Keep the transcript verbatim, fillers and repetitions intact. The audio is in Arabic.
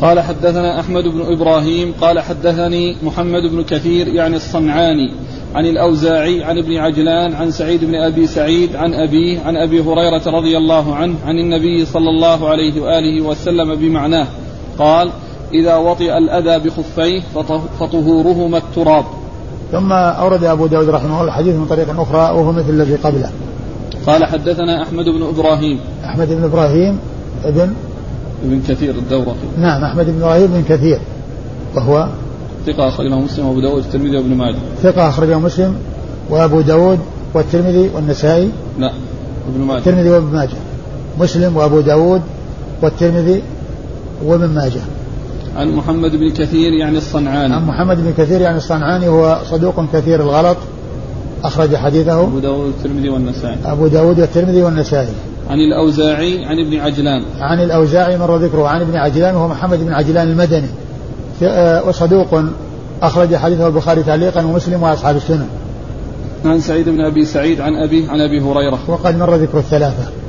قال حدثنا أحمد بن إبراهيم قال حدثني محمد بن كثير يعني الصنعاني عن الأوزاعي عن ابن عجلان عن سعيد بن أبي سعيد عن أبيه عن أبي هريرة رضي الله عنه عن النبي صلى الله عليه وآله وسلم بمعناه قال إذا وطئ الأذى بخفيه فطهورهما التراب. ثم أورد أبو داود رحمه الله الحديث من طريق أخرى وهو مثل الذي قبله. قال حدثنا أحمد بن إبراهيم أحمد بن إبراهيم ابن ابن كثير الدورقي. نعم أحمد بن إبراهيم بن كثير وهو ثقة أخرجه مسلم وأبو داود والترمذي وابن ماجه. ثقة أخرجه مسلم وأبو داود والترمذي والنسائي. لا ابن ماجه. الترمذي وابن ماجه. مسلم وأبو داود والترمذي وابن ماجه. عن محمد بن كثير يعني الصنعاني. عن محمد بن كثير يعني الصنعاني هو صدوق كثير الغلط أخرج حديثه أبو داود والترمذي والنسائي. أبو داود والترمذي والنسائي. عن الأوزاعي عن ابن عجلان. عن الأوزاعي مر ذكره عن ابن عجلان وهو محمد بن عجلان المدني وصدوق أخرج حديثه البخاري تعليقا ومسلم وأصحاب السنن. عن سعيد بن أبي سعيد عن أبيه عن أبي هريرة وقد مر ذكر الثلاثة.